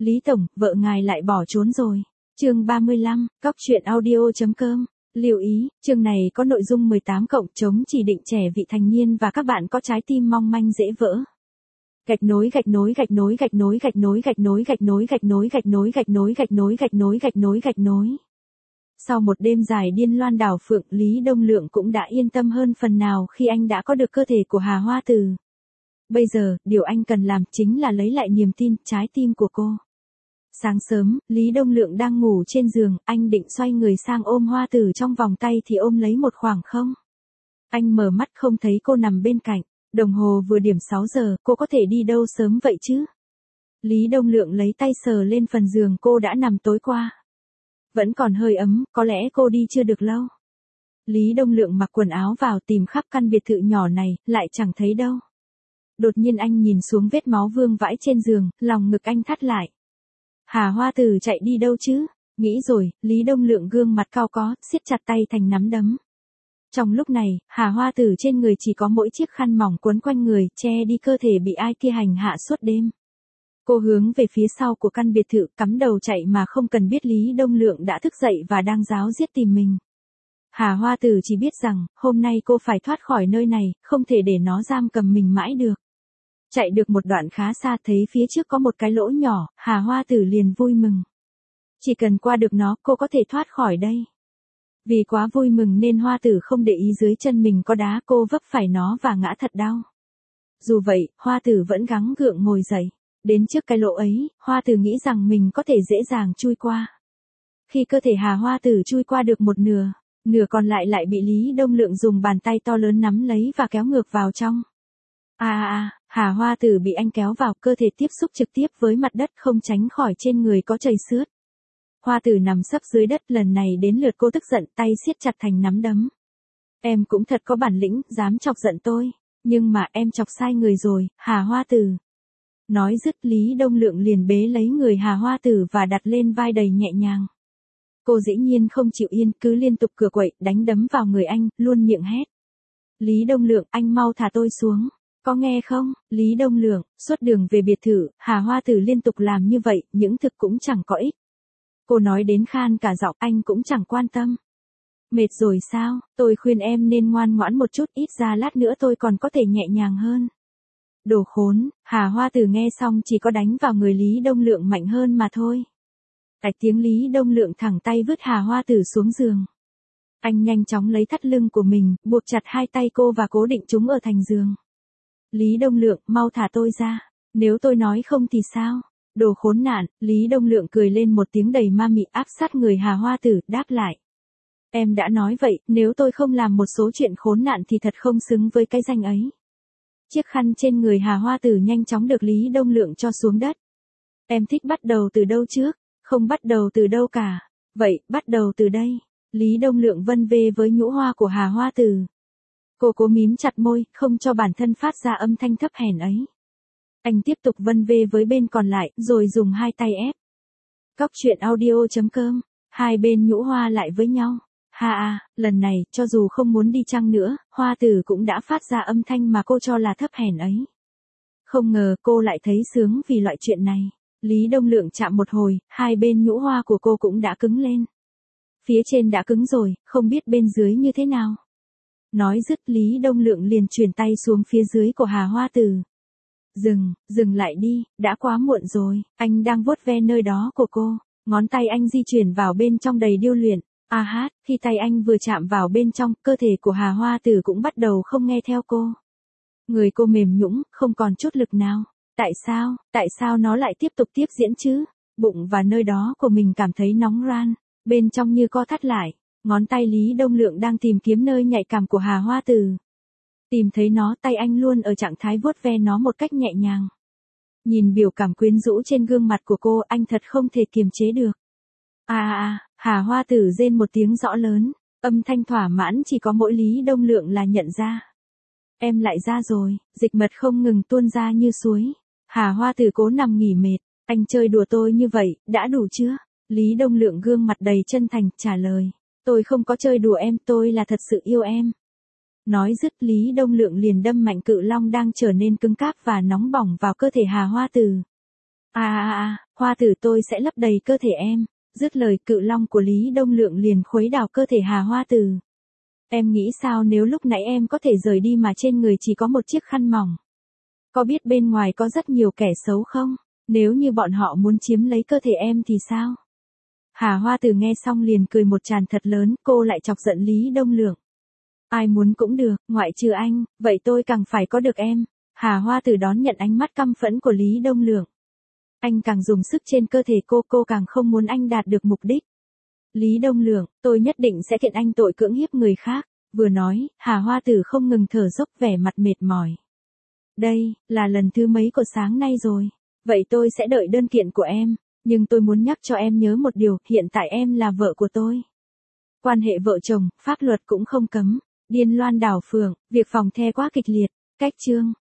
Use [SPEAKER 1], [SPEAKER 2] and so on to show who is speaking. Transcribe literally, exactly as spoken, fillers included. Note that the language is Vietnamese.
[SPEAKER 1] Lý Tổng, vợ ngài lại bỏ trốn rồi. Chương ba mươi lăm, cóc truyện audio.com. Lưu ý, chương này có nội dung mười tám cộng chống chỉ định trẻ vị thành niên và các bạn có trái tim mong manh dễ vỡ. Gạch nối gạch nối gạch nối gạch nối gạch nối gạch nối gạch nối gạch nối gạch nối gạch nối gạch nối gạch nối gạch nối gạch nối. Sau một đêm dài điên loan đảo phượng, Lý Đông Lượng cũng đã yên tâm hơn phần nào khi anh đã có được cơ thể của Hà Hoa Tử. Bây giờ, điều anh cần làm chính là lấy lại niềm tin, trái tim của cô. Sáng sớm, Lý Đông Lượng đang ngủ trên giường, anh định xoay người sang ôm Hoa Tử trong vòng tay thì ôm lấy một khoảng không. Anh mở mắt không thấy cô nằm bên cạnh, đồng hồ vừa điểm sáu giờ, cô có thể đi đâu sớm vậy chứ? Lý Đông Lượng lấy tay sờ lên phần giường cô đã nằm tối qua. Vẫn còn hơi ấm, có lẽ cô đi chưa được lâu. Lý Đông Lượng mặc quần áo vào tìm khắp căn biệt thự nhỏ này, lại chẳng thấy đâu. Đột nhiên anh nhìn xuống vết máu vương vãi trên giường, lòng ngực anh thắt lại. Hà Hoa Tử chạy đi đâu chứ? Nghĩ rồi, Lý Đông Lượng gương mặt cau có, siết chặt tay thành nắm đấm. Trong lúc này, Hà Hoa Tử trên người chỉ có mỗi chiếc khăn mỏng quấn quanh người, che đi cơ thể bị ai kia hành hạ suốt đêm. Cô hướng về phía sau của căn biệt thự, cắm đầu chạy mà không cần biết Lý Đông Lượng đã thức dậy và đang ráo riết tìm mình. Hà Hoa Tử chỉ biết rằng, hôm nay cô phải thoát khỏi nơi này, không thể để nó giam cầm mình mãi được. Chạy được một đoạn khá xa thấy phía trước có một cái lỗ nhỏ, Hà Hoa Tử liền vui mừng. Chỉ cần qua được nó, cô có thể thoát khỏi đây. Vì quá vui mừng nên Hoa Tử không để ý dưới chân mình có đá, cô vấp phải nó và ngã thật đau. Dù vậy, Hoa Tử vẫn gắng gượng ngồi dậy. Đến trước cái lỗ ấy, Hoa Tử nghĩ rằng mình có thể dễ dàng chui qua. Khi cơ thể Hà Hoa Tử chui qua được một nửa, nửa còn lại lại bị Lý Đông Lượng dùng bàn tay to lớn nắm lấy và kéo ngược vào trong. À à à, Hà Hoa Tử bị anh kéo vào, cơ thể tiếp xúc trực tiếp với mặt đất không tránh khỏi trên người có chảy xước. Hoa Tử nằm sấp dưới đất, lần này đến lượt cô tức giận, tay siết chặt thành nắm đấm. Em cũng thật có bản lĩnh, dám chọc giận tôi. Nhưng mà em chọc sai người rồi, Hà Hoa Tử. Nói dứt, Lý Đông Lượng liền bế lấy người Hà Hoa Tử và đặt lên vai đầy nhẹ nhàng. Cô dĩ nhiên không chịu yên, cứ liên tục cựa quậy, đánh đấm vào người anh, luôn miệng hét. Lý Đông Lượng, anh mau thả tôi xuống. Có nghe không? Lý Đông Lượng, suốt đường về biệt thự, Hà Hoa Tử liên tục làm như vậy, những thực cũng chẳng có ích. Cô nói đến khan cả giọng, anh cũng chẳng quan tâm. Mệt rồi sao? Tôi khuyên em nên ngoan ngoãn một chút, ít ra lát nữa tôi còn có thể nhẹ nhàng hơn. Đồ khốn, Hà Hoa Tử nghe xong chỉ có đánh vào người Lý Đông Lượng mạnh hơn mà thôi. Tạch tiếng Lý Đông Lượng thẳng tay vứt Hà Hoa Tử xuống giường. Anh nhanh chóng lấy thắt lưng của mình, buộc chặt hai tay cô và cố định chúng ở thành giường. Lý Đông Lượng, mau thả tôi ra. Nếu tôi nói không thì sao? Đồ khốn nạn, Lý Đông Lượng cười lên một tiếng đầy ma mị áp sát người Hà Hoa Tử, đáp lại. Em đã nói vậy, nếu tôi không làm một số chuyện khốn nạn thì thật không xứng với cái danh ấy. Chiếc khăn trên người Hà Hoa Tử nhanh chóng được Lý Đông Lượng cho xuống đất. Em thích bắt đầu từ đâu trước? Không bắt đầu từ đâu cả. Vậy, bắt đầu từ đây. Lý Đông Lượng vân vê với nhũ hoa của Hà Hoa Tử. Cô cố mím chặt môi, không cho bản thân phát ra âm thanh thấp hèn ấy. Anh tiếp tục vân vê với bên còn lại, rồi dùng hai tay ép. Cóc truyện audio.com. Hai bên nhũ hoa lại với nhau. Ha à, lần này, cho dù không muốn đi chăng nữa, Hoa Tử cũng đã phát ra âm thanh mà cô cho là thấp hèn ấy. Không ngờ cô lại thấy sướng vì loại chuyện này. Lý Đông Lượng chạm một hồi, hai bên nhũ hoa của cô cũng đã cứng lên. Phía trên đã cứng rồi, không biết bên dưới như thế nào. Nói dứt, Lý Đông Lượng liền chuyển tay xuống phía dưới của Hà Hoa Tử. Dừng, dừng lại đi, đã quá muộn rồi. Anh đang vuốt ve nơi đó của cô. Ngón tay anh di chuyển vào bên trong đầy điêu luyện. A hát, khi tay anh vừa chạm vào bên trong, cơ thể của Hà Hoa Tử cũng bắt đầu không nghe theo cô. Người cô mềm nhũn, không còn chút lực nào. Tại sao, tại sao nó lại tiếp tục tiếp diễn chứ? Bụng và nơi đó của mình cảm thấy nóng ran, bên trong như co thắt lại. Ngón tay Lý Đông Lượng đang tìm kiếm nơi nhạy cảm của Hà Hoa Tử. Tìm thấy nó, tay anh luôn ở trạng thái vuốt ve nó một cách nhẹ nhàng. Nhìn biểu cảm quyến rũ trên gương mặt của cô, anh thật không thể kiềm chế được. À à à, Hà Hoa Tử rên một tiếng rõ lớn, âm thanh thỏa mãn chỉ có mỗi Lý Đông Lượng là nhận ra. Em lại ra rồi, dịch mật không ngừng tuôn ra như suối. Hà Hoa Tử cố nằm nghỉ mệt, anh chơi đùa tôi như vậy, đã đủ chưa? Lý Đông Lượng gương mặt đầy chân thành, trả lời. Tôi không có chơi đùa em, tôi là thật sự yêu em. Nói dứt, Lý Đông Lượng liền đâm mạnh cự long đang trở nên cứng cáp và nóng bỏng vào cơ thể Hà Hoa Tử. À à à, Hoa tử tôi sẽ lấp đầy cơ thể em. Dứt lời cự long của Lý Đông Lượng liền khuấy đảo cơ thể Hà Hoa tử. Em nghĩ sao nếu lúc nãy em có thể rời đi mà trên người chỉ có một chiếc khăn mỏng? Có biết bên ngoài có rất nhiều kẻ xấu không? Nếu như bọn họ muốn chiếm lấy cơ thể em thì sao? Hà Hoa tử nghe xong liền cười một tràng thật lớn, cô lại chọc giận Lý Đông Lượng. Ai muốn cũng được, ngoại trừ anh, vậy tôi càng phải có được em. Hà Hoa tử đón nhận ánh mắt căm phẫn của Lý Đông Lượng. Anh càng dùng sức trên cơ thể cô, cô càng không muốn anh đạt được mục đích. Lý Đông Lượng, tôi nhất định sẽ kiện anh tội cưỡng hiếp người khác. Vừa nói, Hà Hoa tử không ngừng thở dốc vẻ mặt mệt mỏi. Đây, là lần thứ mấy của sáng nay rồi. Vậy tôi sẽ đợi đơn kiện của em. Nhưng tôi muốn nhắc cho em nhớ một điều, hiện tại em là vợ của tôi. Quan hệ vợ chồng, pháp luật cũng không cấm. Điên loan đảo phượng, việc phòng the quá kịch liệt. Cách chương